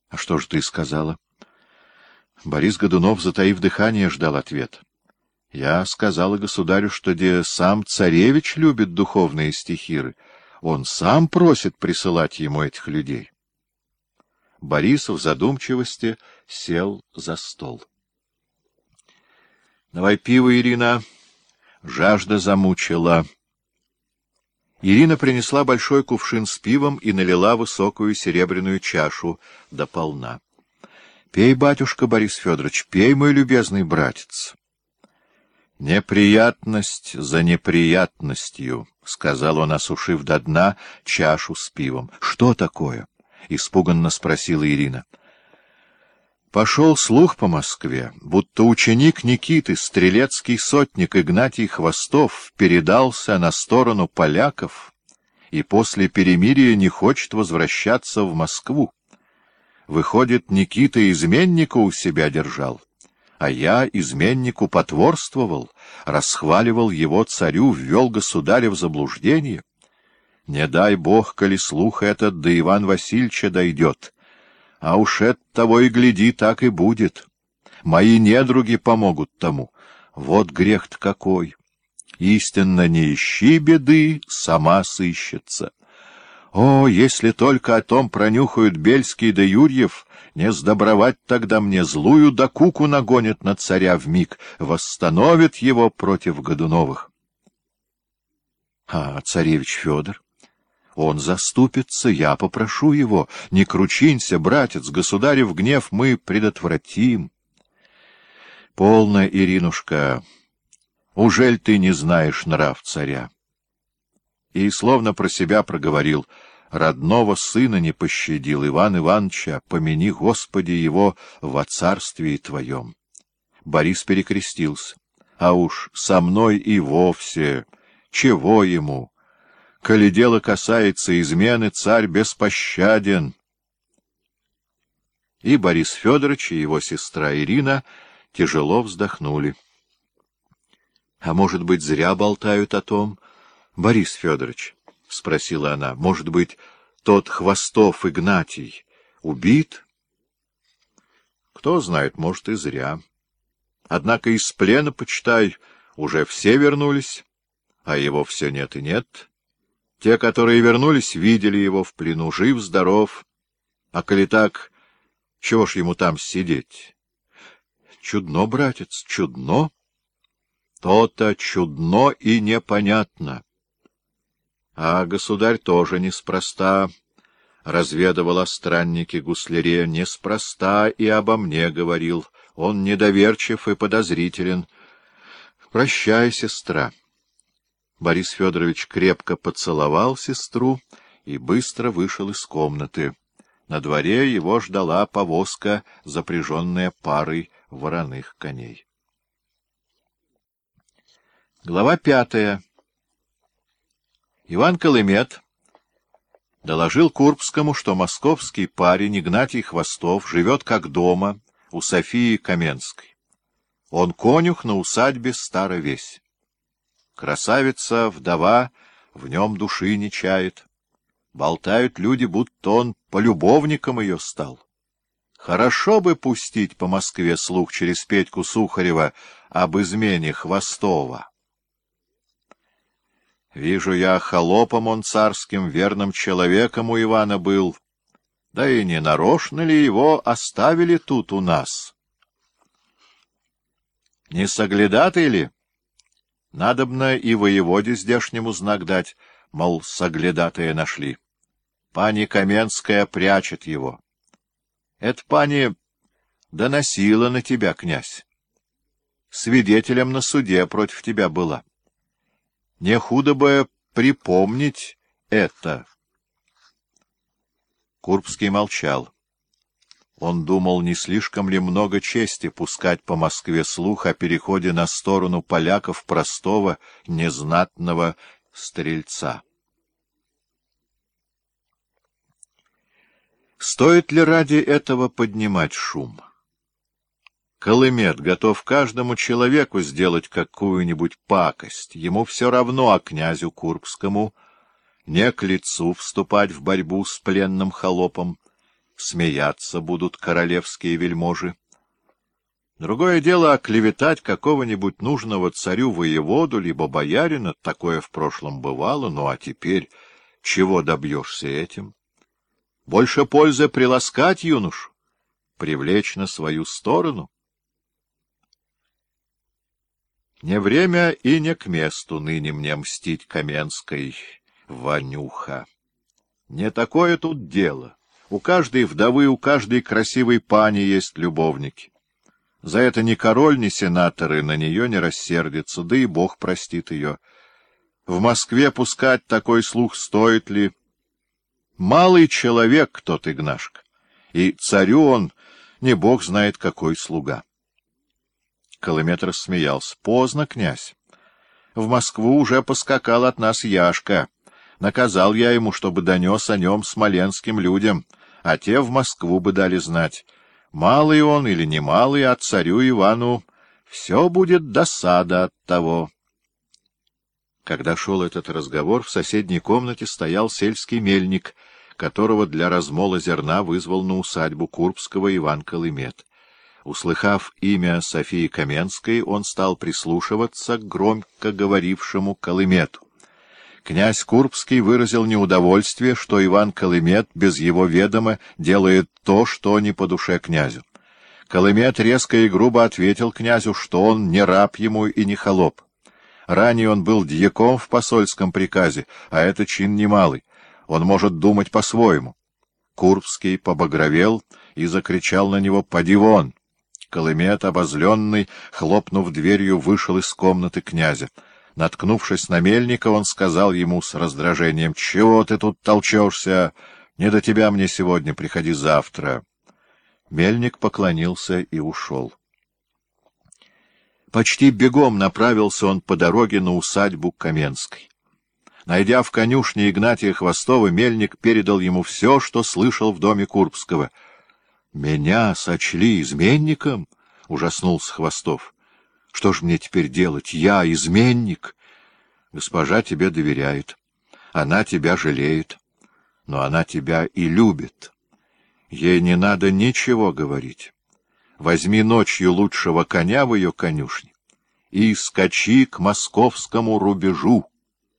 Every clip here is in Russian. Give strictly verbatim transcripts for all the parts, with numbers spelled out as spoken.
— А что же ты сказала? Борис Годунов, затаив дыхание, ждал ответ. — Я сказала государю, что где сам царевич любит духовные стихиры. Он сам просит присылать ему этих людей. Борис в задумчивости сел за стол. — Давай пиво, Ирина. Жажда замучила. Ирина принесла большой кувшин с пивом и налила высокую серебряную чашу до полна. — Пей, батюшка Борис Федорович, пей, мой любезный братец. — Неприятность за неприятностью, — сказал он, осушив до дна чашу с пивом. — Что такое? — испуганно спросила Ирина. Пошел слух по Москве, будто ученик Никиты, стрелецкий сотник Игнатий Хвостов, передался на сторону поляков и после перемирия не хочет возвращаться в Москву. Выходит, Никита изменника у себя держал, а я изменнику потворствовал, расхваливал его царю, ввел государя в заблуждение. Не дай бог, коли слух этот до Ивана Васильевича дойдет. А уж это того и гляди, так и будет. Мои недруги помогут тому. Вот грех-то какой! Истинно не ищи беды, сама сыщется. О, если только о том пронюхают Бельский да Юрьев, не сдобровать тогда мне, злую докуку нагонят на царя вмиг, восстановит его против Годуновых. А царевич Федор? Он заступится, я попрошу его. Не кручинься, братец, государев гнев мы предотвратим. Полно, Иринушка, ужель ты не знаешь нрав царя? И словно про себя проговорил: родного сына не пощадил Иван Ивановича, помяни, Господи, его во царствии твоем. Борис перекрестился. А уж со мной и вовсе чего ему? Коли дело касается измены, царь беспощаден. И Борис Федорович и его сестра Ирина тяжело вздохнули. — А может быть, зря болтают о том, Борис Федорович? — спросила она. — Может быть, тот Хвостов Игнатий убит? — Кто знает, может, и зря. Однако из плена, почитай, уже все вернулись, а его все нет и нет. Те, которые вернулись, видели его в плену, жив-здоров. А коли так, чего ж ему там сидеть? Чудно, братец, чудно. То-то чудно и непонятно. А государь тоже неспроста разведывал о страннике гусляре, неспроста и обо мне говорил. Он недоверчив и подозрителен. Прощай, сестра. Борис Федорович крепко поцеловал сестру и быстро вышел из комнаты. На дворе его ждала повозка, запряженная парой вороных коней. Глава пятая. Иван Колымет доложил Курбскому, что московский парень Игнатий Хвостов живет как дома у Софии Каменской. Он конюх на усадьбе Старовесь. Красавица, вдова, в нем души не чает. Болтают люди, будто он полюбовником ее стал. Хорошо бы пустить по Москве слух через Петьку Сухарева об измене Хвостова. Вижу я, холопом он царским, верным человеком у Ивана был. Да и не нарочно ли его оставили тут у нас? Не соглядатый ли? Надобно и воеводе здешнему знак дать, мол, соглядатая нашли. Пани Каменская прячет его. Это пани доносила на тебя, князь. Свидетелем на суде против тебя была. Не худо бы припомнить это. Курбский молчал. Он думал, не слишком ли много чести пускать по Москве слух о переходе на сторону поляков простого, незнатного стрельца. Стоит ли ради этого поднимать шум? Колымет готов каждому человеку сделать какую-нибудь пакость. Ему все равно, а князю Курбскому не к лицу вступать в борьбу с пленным холопом. смеяться будут королевские вельможи. Другое дело оклеветать какого-нибудь нужного царю воеводу, либо боярина, такое в прошлом бывало, ну а теперь чего добьешься этим? Больше пользы приласкать юношу, привлечь на свою сторону. Не время и не к месту ныне мне мстить Каменской, Ванюха. Не такое тут дело. У каждой вдовы, у каждой красивой пани есть любовники. За это ни король, ни сенаторы на нее не рассердятся, да и Бог простит ее. В Москве пускать такой слух стоит ли? Малый человек тот Игнашка, и царю он не бог знает какой слуга. Колымет рассмеялся. — Поздно, князь. В Москву уже поскакал от нас Яшка. Наказал я ему, чтобы донес о нем смоленским людям, а те в Москву бы дали знать. Малый он или не малый, а царю Ивану все будет досада от того. Когда шел этот разговор, в соседней комнате стоял сельский мельник, которого для размола зерна вызвал на усадьбу Курбского Иван Колымет. Услыхав имя Софии Каменской, он стал прислушиваться к громко говорившему Колымету. Князь Курбский выразил неудовольствие, что Иван Колымет без его ведома делает то, что не по душе князю. Колымет резко и грубо ответил князю, что он не раб ему и не холоп. Ранее он был дьяком в посольском приказе, а это чин немалый. Он может думать по-своему. Курбский побагровел и закричал на него: «Поди вон!» Колымет, обозленный, хлопнув дверью, вышел из комнаты князя. Наткнувшись на мельника, он сказал ему с раздражением: «Чего ты тут толчешься? Не до тебя мне сегодня, приходи завтра». Мельник поклонился и ушел. Почти бегом направился он по дороге на усадьбу Каменской. Найдя в конюшне Игнатия Хвостова, мельник передал ему все, что слышал в доме Курбского. — Меня сочли изменником? — ужаснулся Хвостов. — Что ж мне теперь делать? Я изменник? Госпожа тебе доверяет. Она тебя жалеет. Но она тебя и любит. Ей не надо ничего говорить. Возьми ночью лучшего коня в ее конюшне и скачи к московскому рубежу.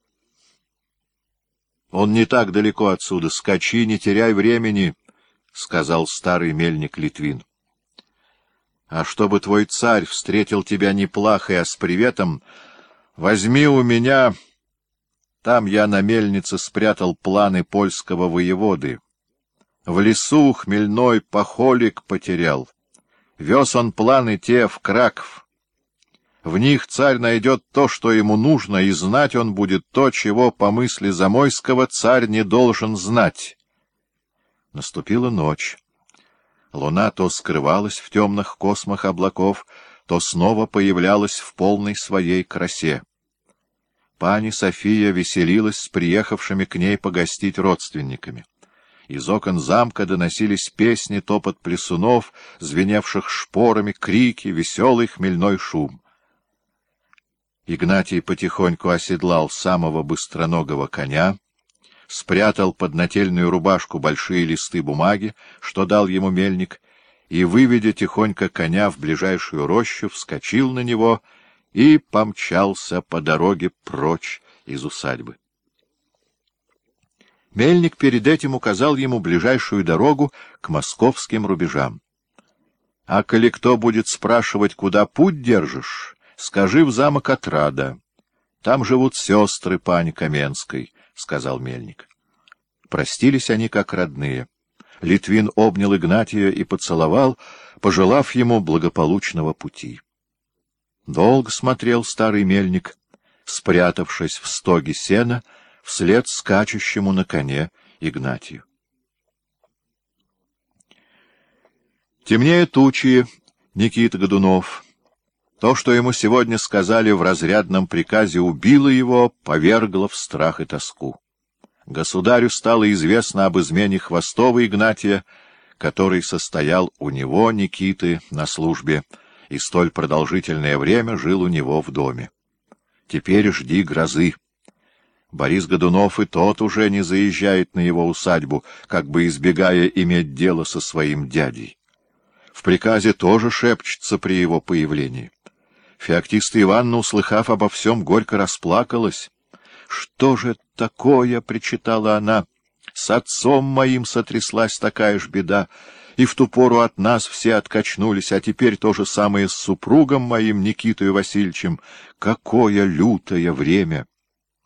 Он не так далеко отсюда. Скачи, не теряй времени, — сказал старый мельник Литвин. А чтобы твой царь встретил тебя не плахой, а с приветом, возьми у меня... Там я на мельнице спрятал планы польского воеводы. В лесу хмельной похолик потерял. Вез он планы те в Краков. В них царь найдет то, что ему нужно, и знать он будет то, чего, по мысли Замойского, царь не должен знать. Наступила ночь. Луна то скрывалась в темных космах облаков, то снова появлялась в полной своей красе. Пани София веселилась с приехавшими к ней погостить родственниками. Из окон замка доносились песни, топот плясунов, звеневших шпорами, крики, веселый хмельной шум. Игнатий потихоньку оседлал самого быстроногого коня, спрятал под нательную рубашку большие листы бумаги, что дал ему мельник, и, выведя тихонько коня в ближайшую рощу, вскочил на него и помчался по дороге прочь из усадьбы. Мельник перед этим указал ему ближайшую дорогу к московским рубежам. — А коли кто будет спрашивать, куда путь держишь, скажи в замок Отрада. Там живут сестры пани Каменской, — сказал мельник. Простились они как родные. Литвин обнял Игнатия и поцеловал, пожелав ему благополучного пути. Долго смотрел старый мельник, спрятавшись в стоге сена, вслед скачущему на коне Игнатию. Темнее тучи, Никита Годунов. То, что ему сегодня сказали в разрядном приказе, убило его, повергло в страх и тоску. Государю стало известно об измене Хвостова Игнатия, который состоял у него, Никиты, на службе, и столь продолжительное время жил у него в доме. Теперь жди грозы. Борис Годунов и тот уже не заезжает на его усадьбу, как бы избегая иметь дело со своим дядей. В приказе тоже шепчется при его появлении. Феоктиста Ивановна, услыхав обо всем, горько расплакалась. «Что же такое?» — причитала она. «С отцом моим сотряслась такая ж беда, и в ту пору от нас все откачнулись, а теперь то же самое с супругом моим, Никитой Васильевичем. Какое лютое время!»